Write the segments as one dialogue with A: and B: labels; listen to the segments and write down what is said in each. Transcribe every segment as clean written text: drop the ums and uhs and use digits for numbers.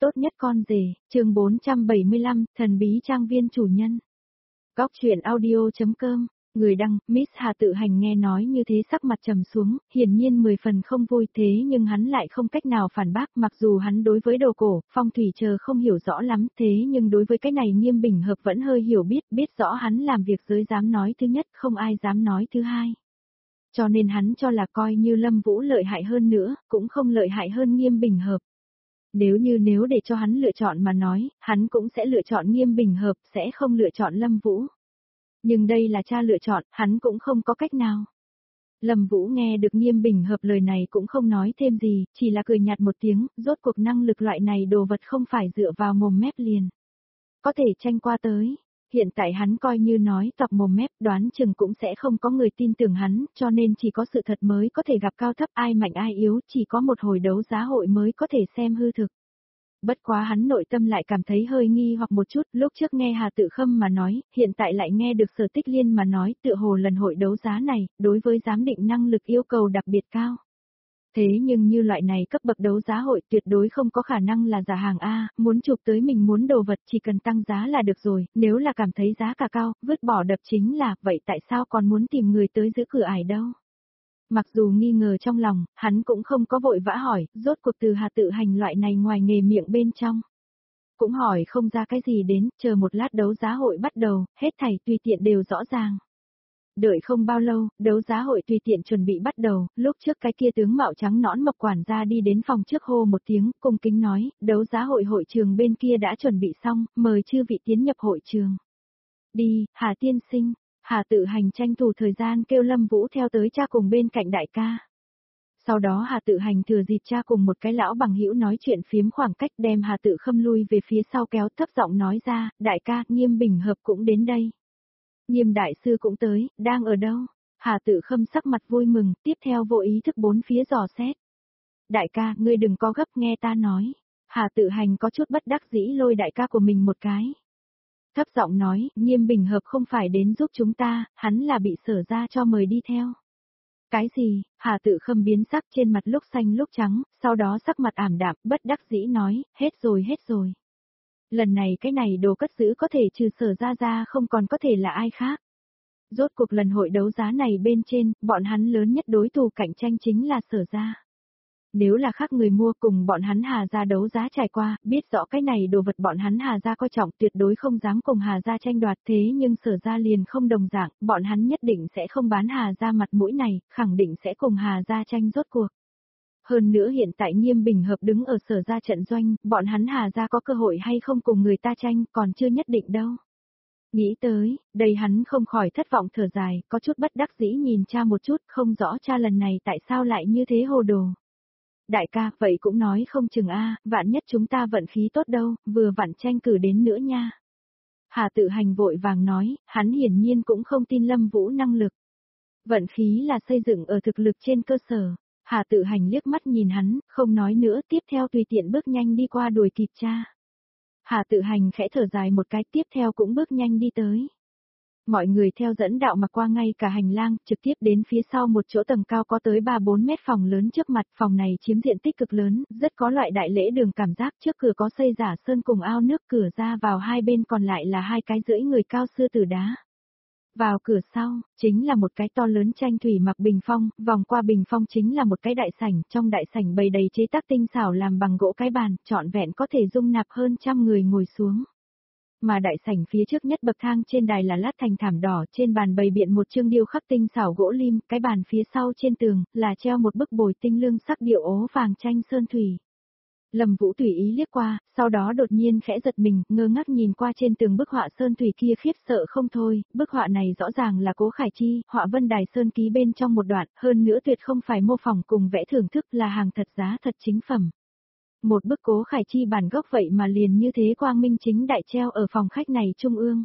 A: Tốt nhất con rể, chương 475, thần bí trang viên chủ nhân. Góc truyện audio.com, người đăng, Miss Hà Tự Hành nghe nói như thế sắc mặt trầm xuống, hiển nhiên 10 phần không vui thế nhưng hắn lại không cách nào phản bác mặc dù hắn đối với đồ cổ, phong thủy chờ không hiểu rõ lắm thế nhưng đối với cái này Nghiêm Bình Hợp vẫn hơi hiểu biết rõ hắn làm việc giới dám nói thứ nhất không ai dám nói thứ hai. Cho nên hắn cho là coi như Lâm Vũ lợi hại hơn nữa, cũng không lợi hại hơn Nghiêm Bình Hợp. Nếu để cho hắn lựa chọn mà nói, hắn cũng sẽ lựa chọn Nghiêm Bình Hợp, sẽ không lựa chọn Lâm Vũ. Nhưng đây là cha lựa chọn, hắn cũng không có cách nào. Lâm Vũ nghe được Nghiêm Bình Hợp lời này cũng không nói thêm gì, chỉ là cười nhạt một tiếng, rốt cuộc năng lực loại này đồ vật không phải dựa vào mồm mép liền. Có thể tranh qua tới. Hiện tại hắn coi như nói tọc mồm mép đoán chừng cũng sẽ không có người tin tưởng hắn, cho nên chỉ có sự thật mới có thể gặp cao thấp ai mạnh ai yếu, chỉ có một hồi đấu giá hội mới có thể xem hư thực. Bất quá hắn nội tâm lại cảm thấy hơi nghi hoặc một chút, lúc trước nghe Hà Tự Khâm mà nói, hiện tại lại nghe được Sở Tích Liên mà nói tựa hồ lần hội đấu giá này, đối với giám định năng lực yêu cầu đặc biệt cao. Thế nhưng như loại này cấp bậc đấu giá hội tuyệt đối không có khả năng là giả hàng A, muốn chụp tới mình muốn đồ vật chỉ cần tăng giá là được rồi, nếu là cảm thấy giá cả cao, vứt bỏ đập chính là, vậy tại sao còn muốn tìm người tới giữ cửa ải đâu? Mặc dù nghi ngờ trong lòng, hắn cũng không có vội vã hỏi, rốt cuộc từ Hà Tự Hành loại này ngoài nghề miệng bên trong. Cũng hỏi không ra cái gì đến, chờ một lát đấu giá hội bắt đầu, hết thảy tùy tiện đều rõ ràng. Đợi không bao lâu, đấu giá hội tùy tiện chuẩn bị bắt đầu, lúc trước cái kia tướng mạo trắng nõn mập quản gia đi đến phòng trước hô một tiếng, cung kính nói, đấu giá hội hội trường bên kia đã chuẩn bị xong, mời chư vị tiến nhập hội trường. Đi, Hà tiên sinh, Hà Tự Hành tranh thủ thời gian kêu Lâm Vũ theo tới cha cùng bên cạnh đại ca. Sau đó Hà Tự Hành thừa dịp cha cùng một cái lão bằng hữu nói chuyện phiếm khoảng cách đem Hà Tự Khâm lui về phía sau kéo thấp giọng nói ra, đại ca, Nghiêm Bình Hợp cũng đến đây. Nghiêm đại sư cũng tới, đang ở đâu? Hà Tự Khâm sắc mặt vui mừng, tiếp theo vô ý thức bốn phía dò xét. Đại ca, ngươi đừng có gấp nghe ta nói. Hà Tự Hành có chút bất đắc dĩ lôi đại ca của mình một cái. Thấp giọng nói, Nghiêm Bình Hợp không phải đến giúp chúng ta, hắn là bị Sở ra cho mời đi theo. Cái gì? Hà Tự Khâm biến sắc trên mặt lúc xanh lúc trắng, sau đó sắc mặt ảm đạm, bất đắc dĩ nói, hết rồi. Lần này cái này đồ cất giữ có thể trừ Sở ra không còn có thể là ai khác. Rốt cuộc lần hội đấu giá này bên trên, bọn hắn lớn nhất đối thủ cạnh tranh chính là Sở ra. Nếu là khác người mua cùng bọn hắn Hà ra đấu giá trải qua, biết rõ cái này đồ vật bọn hắn Hà ra coi trọng tuyệt đối không dám cùng Hà ra tranh đoạt thế nhưng Sở ra liền không đồng dạng, bọn hắn nhất định sẽ không bán Hà ra mặt mũi này, khẳng định sẽ cùng Hà ra tranh rốt cuộc. Hơn nữa hiện tại Nghiêm Bình Hợp đứng ở Sở ra trận doanh, bọn hắn Hà ra có cơ hội hay không cùng người ta tranh còn chưa nhất định đâu. Nghĩ tới, đây hắn không khỏi thất vọng thở dài, có chút bất đắc dĩ nhìn cha một chút, không rõ cha lần này tại sao lại như thế hồ đồ. Đại ca, vậy cũng nói không chừng vạn nhất chúng ta vận khí tốt đâu, vừa vặn tranh cử đến nữa nha. Hà Tự Hành vội vàng nói, hắn hiển nhiên cũng không tin Lâm Vũ năng lực. Vận khí là xây dựng ở thực lực trên cơ sở. Hà Tự Hành liếc mắt nhìn hắn, không nói nữa, tiếp theo tùy tiện bước nhanh đi qua đuổi kịp cha. Hà Tự Hành khẽ thở dài một cái, tiếp theo cũng bước nhanh đi tới. Mọi người theo dẫn đạo mà qua ngay cả hành lang, trực tiếp đến phía sau một chỗ tầng cao có tới 3-4 mét phòng lớn trước mặt, phòng này chiếm diện tích cực lớn, rất có loại đại lễ đường cảm giác, trước cửa có xây giả sơn cùng ao nước, cửa ra vào hai bên còn lại là hai cái rưỡi người cao sư tử đá. Vào cửa sau, chính là một cái to lớn tranh thủy mặc bình phong, vòng qua bình phong chính là một cái đại sảnh, trong đại sảnh bày đầy chế tác tinh xảo làm bằng gỗ cái bàn, trọn vẹn có thể dung nạp hơn 100 người ngồi xuống. Mà đại sảnh phía trước nhất bậc thang trên đài là lát thành thảm đỏ, trên bàn bày biện một chương điêu khắc tinh xảo gỗ lim, cái bàn phía sau trên tường là treo một bức bồi tinh lương sắc điệu ố vàng tranh sơn thủy. Lâm Vũ tùy ý liếc qua, sau đó đột nhiên khẽ giật mình, ngơ ngác nhìn qua trên tường bức họa sơn thủy kia khiếp sợ không thôi, bức họa này rõ ràng là Cố Khải Chi, họa Vân Đài Sơn ký bên trong một đoạn, hơn nữa tuyệt không phải mô phỏng cùng vẽ thưởng thức là hàng thật giá thật chính phẩm. Một bức Cố Khải Chi bản gốc vậy mà liền như thế quang minh chính đại treo ở phòng khách này trung ương.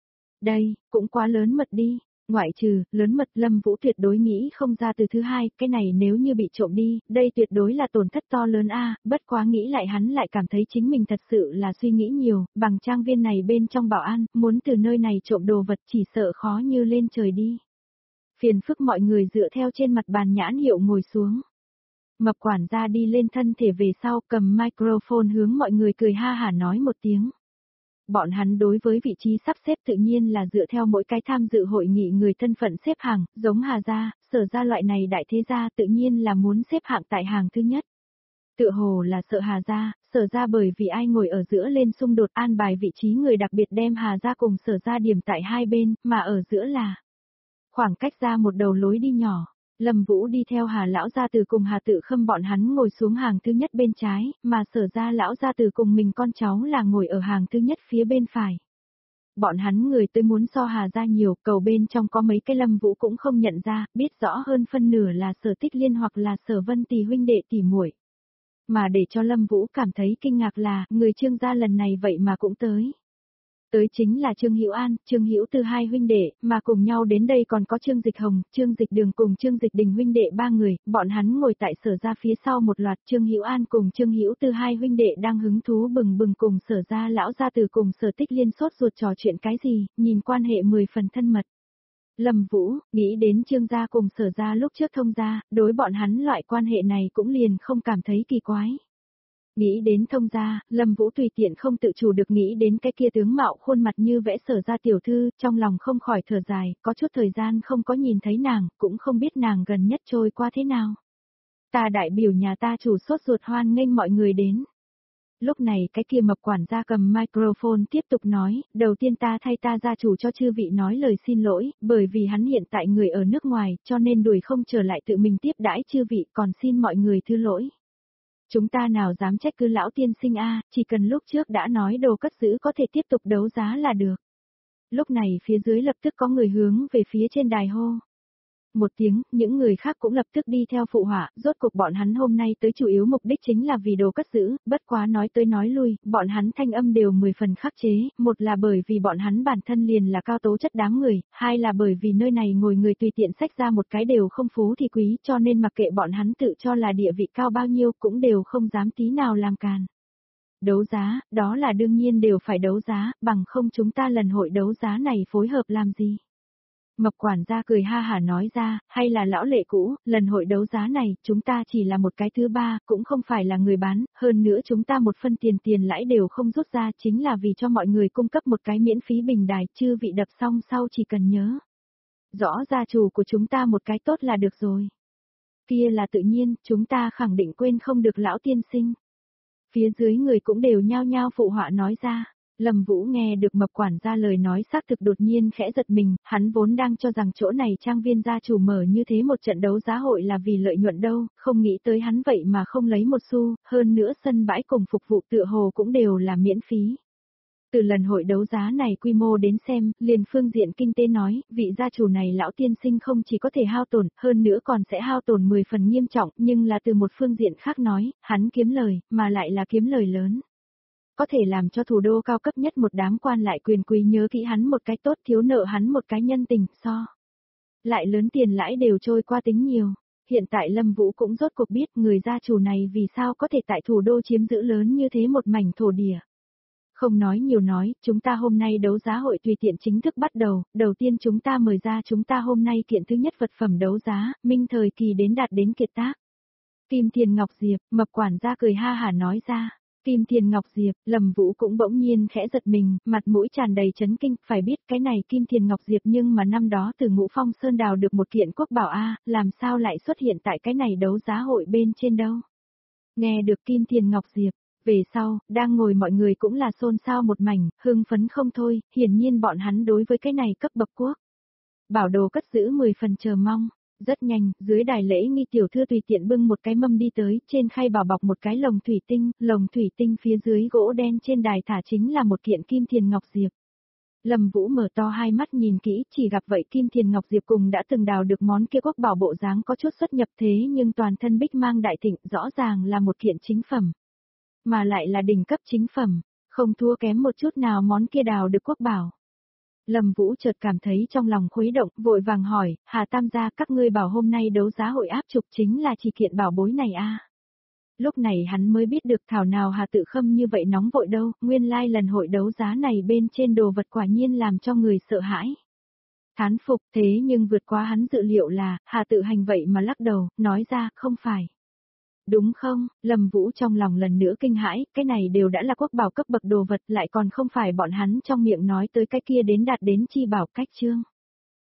A: Đây, cũng quá lớn mật đi, ngoại trừ, lớn mật Lâm Vũ tuyệt đối nghĩ không ra từ thứ hai, cái này nếu như bị trộm đi, đây tuyệt đối là tổn thất to lớn bất quá nghĩ lại hắn lại cảm thấy chính mình thật sự là suy nghĩ nhiều, bằng trang viên này bên trong bảo an, muốn từ nơi này trộm đồ vật chỉ sợ khó như lên trời đi. Phiền phức mọi người dựa theo trên mặt bàn nhãn hiệu ngồi xuống. Mập quản gia đi lên thân thể về sau cầm microphone hướng mọi người cười ha hả nói một tiếng. Bọn hắn đối với vị trí sắp xếp tự nhiên là dựa theo mỗi cái tham dự hội nghị người thân phận xếp hàng, giống Hà gia, Sở gia loại này đại thế gia tự nhiên là muốn xếp hạng tại hàng thứ nhất. Tựa hồ là sợ Hà gia, Sở gia bởi vì ai ngồi ở giữa lên xung đột an bài vị trí người đặc biệt đem Hà gia cùng Sở gia điểm tại hai bên, mà ở giữa là khoảng cách ra một đầu lối đi nhỏ. Lâm Vũ đi theo Hà lão gia từ cùng Hà Tự Khâm bọn hắn ngồi xuống hàng thứ nhất bên trái, mà Sở gia lão gia từ cùng mình con cháu là ngồi ở hàng thứ nhất phía bên phải. Bọn hắn người tới muốn so Hà gia nhiều, cầu bên trong có mấy cái Lâm Vũ cũng không nhận ra, biết rõ hơn phân nửa là Sở Tích Liên hoặc là Sở Vân Tì huynh đệ tỉ muội. Mà để cho Lâm Vũ cảm thấy kinh ngạc là, người Trương gia lần này vậy mà cũng tới. Tới chính là Trương Hữu An, Trương Hữu Tư hai huynh đệ, mà cùng nhau đến đây còn có Trương Dịch Hồng, Trương Dịch Đường cùng Trương Dịch Đình huynh đệ ba người, bọn hắn ngồi tại Sở gia phía sau một loạt. Trương Hữu An cùng Trương Hữu Tư hai huynh đệ đang hứng thú bừng bừng cùng Sở gia lão gia từ cùng Sở Tích Liên sốt ruột trò chuyện cái gì, nhìn quan hệ 10 phần thân mật. Lâm Vũ, nghĩ đến Trương gia cùng Sở gia lúc trước thông gia, đối bọn hắn loại quan hệ này cũng liền không cảm thấy kỳ quái. Nghĩ đến thông gia, Lâm Vũ tùy tiện không tự chủ được nghĩ đến cái kia tướng mạo khuôn mặt như vẽ Sở gia tiểu thư, trong lòng không khỏi thở dài, có chút thời gian không có nhìn thấy nàng, cũng không biết nàng gần nhất trôi qua thế nào. Ta đại biểu nhà ta chủ sốt ruột hoan nghênh mọi người đến. Lúc này cái kia mập quản gia cầm microphone tiếp tục nói, đầu tiên ta thay ta gia chủ cho chư vị nói lời xin lỗi, bởi vì hắn hiện tại người ở nước ngoài, cho nên đuổi không trở lại tự mình tiếp đãi chư vị, còn xin mọi người thứ lỗi. Chúng ta nào dám trách cứ lão tiên sinh a, chỉ cần lúc trước đã nói đồ cất giữ có thể tiếp tục đấu giá là được. Lúc này phía dưới lập tức có người hướng về phía trên đài hô. Một tiếng, những người khác cũng lập tức đi theo phụ họa, rốt cuộc bọn hắn hôm nay tới chủ yếu mục đích chính là vì đồ cất giữ, bất quá nói tới nói lui, bọn hắn thanh âm đều 10 phần khắc chế, một là bởi vì bọn hắn bản thân liền là cao tố chất đáng người, hai là bởi vì nơi này ngồi người tùy tiện xách ra một cái đều không phú thì quý, cho nên mặc kệ bọn hắn tự cho là địa vị cao bao nhiêu cũng đều không dám tí nào làm càn. Đấu giá, đó là đương nhiên đều phải đấu giá, bằng không chúng ta lần hội đấu giá này phối hợp làm gì. Mập quản gia cười ha hả nói ra, hay là lão lệ cũ, lần hội đấu giá này, chúng ta chỉ là một cái thứ ba, cũng không phải là người bán, hơn nữa chúng ta một phân tiền lãi đều không rút ra, chính là vì cho mọi người cung cấp một cái miễn phí bình đài, chư vị đập xong sau chỉ cần nhớ. Rõ gia chủ của chúng ta một cái tốt là được rồi. Kia là tự nhiên, chúng ta khẳng định quên không được lão tiên sinh. Phía dưới người cũng đều nhao nhao phụ họa nói ra. Lâm Vũ nghe được mập quản gia lời nói xác thực đột nhiên khẽ giật mình, hắn vốn đang cho rằng chỗ này trang viên gia chủ mở như thế một trận đấu giá hội là vì lợi nhuận đâu, không nghĩ tới hắn vậy mà không lấy một xu, hơn nữa sân bãi cùng phục vụ tựa hồ cũng đều là miễn phí. Từ lần hội đấu giá này quy mô đến xem, liền phương diện kinh tế nói, vị gia chủ này lão tiên sinh không chỉ có thể hao tổn, hơn nữa còn sẽ hao tổn 10 phần nghiêm trọng, nhưng là từ một phương diện khác nói, hắn kiếm lời, mà lại là kiếm lời lớn. Có thể làm cho thủ đô cao cấp nhất một đám quan lại quyền quý nhớ kỹ hắn một cái tốt, thiếu nợ hắn một cái nhân tình, so. Lại lớn tiền lãi đều trôi qua tính nhiều. Hiện tại Lâm Vũ cũng rốt cuộc biết người gia chủ này vì sao có thể tại thủ đô chiếm giữ lớn như thế một mảnh thổ địa. Không nói nhiều nói, chúng ta hôm nay đấu giá hội tùy tiện chính thức bắt đầu, đầu tiên chúng ta mời ra chúng ta hôm nay kiện thứ nhất vật phẩm đấu giá, minh thời kỳ đến đạt đến kiệt tác. Kim Thiền Ngọc Diệp, mập quản gia cười ha hả nói ra. Kim Thiền Ngọc Diệp, Lâm Vũ cũng bỗng nhiên khẽ giật mình, mặt mũi tràn đầy chấn kinh, phải biết cái này Kim Thiền Ngọc Diệp nhưng mà năm đó từ Ngũ Phong Sơn đào được một kiện quốc bảo a, làm sao lại xuất hiện tại cái này đấu giá hội bên trên đâu. Nghe được Kim Thiền Ngọc Diệp, về sau, đang ngồi mọi người cũng là xôn xao một mảnh, hưng phấn không thôi, hiển nhiên bọn hắn đối với cái này cấp bậc quốc bảo đồ cất giữ 10 phần chờ mong. Rất nhanh, dưới đài lễ nghi tiểu thư tùy tiện bưng một cái mâm đi tới, trên khay bảo bọc một cái lồng thủy tinh phía dưới gỗ đen trên đài thả chính là một kiện Kim Thiền Ngọc Diệp. Lâm Vũ mở to hai mắt nhìn kỹ, chỉ gặp vậy Kim Thiền Ngọc Diệp cùng đã từng đào được món kia quốc bảo bộ dáng có chút xuất nhập thế nhưng toàn thân bích mang đại thịnh, rõ ràng là một kiện chính phẩm. Mà lại là đỉnh cấp chính phẩm, không thua kém một chút nào món kia đào được quốc bảo. Lâm Vũ chợt cảm thấy trong lòng khuấy động, vội vàng hỏi, Hà Tam gia các ngươi bảo hôm nay đấu giá hội áp trục chính là chỉ kiện bảo bối này a. Lúc này hắn mới biết được thảo nào Hà Tự Khâm như vậy nóng vội đâu, nguyên lai lần hội đấu giá này bên trên đồ vật quả nhiên làm cho người sợ hãi. Thán phục thế nhưng vượt quá hắn dự liệu là, Hà Tự Hành vậy mà lắc đầu, nói ra, không phải. Đúng không? Lâm Vũ trong lòng lần nữa kinh hãi, cái này đều đã là quốc bảo cấp bậc đồ vật lại còn không phải bọn hắn trong miệng nói tới cái kia đến đạt đến chi bảo cách chương.